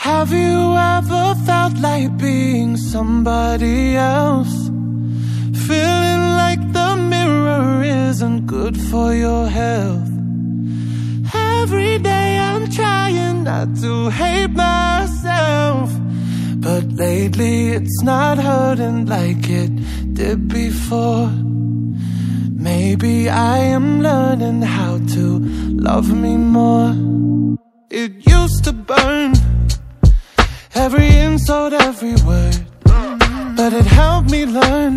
Have you ever felt like being somebody else? Feeling like the mirror isn't good for your health. Every day I'm trying not to hate myself, but lately it's not hurting like it did before. Maybe I am learning how to love me more. It used to burn, every insult, every word, but it helped me learn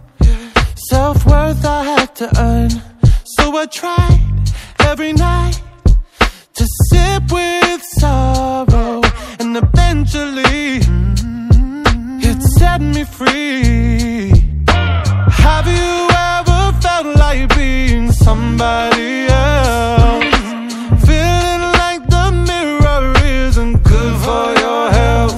self-worth I had to earn. So I tried every night to sip with sorrow, and eventually it set me free. Have you ever felt like being somebody else? Feeling like the mirror isn't good for your health.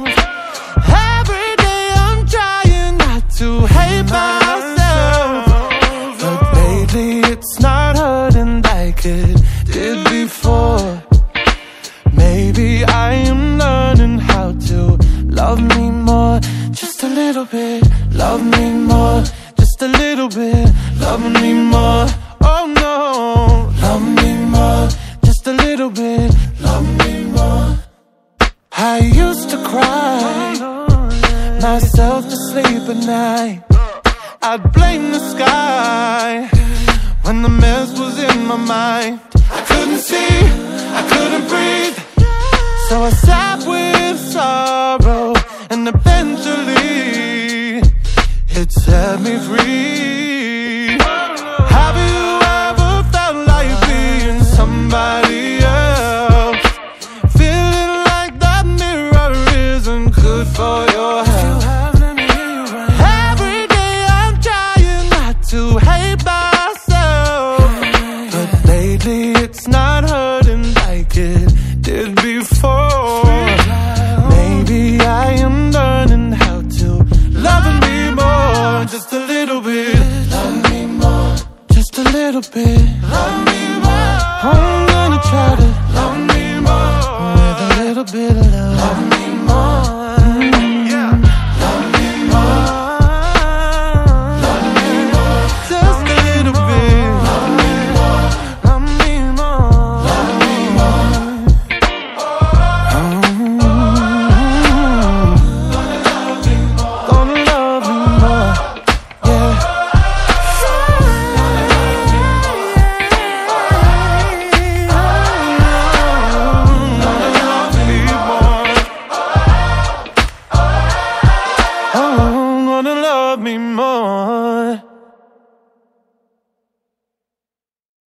Every day I'm trying not to hate myself, but lately it's not hurting like it did before. Maybe I am learning how to love me more. Just a little bit, love me more. Just a little bit, love me more. Oh no, love me more. Just a little bit, love me more. I used to cry myself to sleep at night. I'd blame the sky when the mess was in my mind. I couldn't see, I couldn't breathe, so I sat with sorrow, and eventually it set me free. Have you ever felt like being somebody else? Feeling like that mirror isn't good for your health. Every day I'm trying not to hate myself, but lately it's not hurting like it did before. Maybe I am learning how to love me more. Just a little bit, love me more. Just a little bit, love me more. I'm gonna try to love me more with a little bit of love. Love me more, yeah. Love me more, love me more. Just a little bit, love me more, love me more, love me more. Gonna love me more, yeah. Oh, wanna love me more.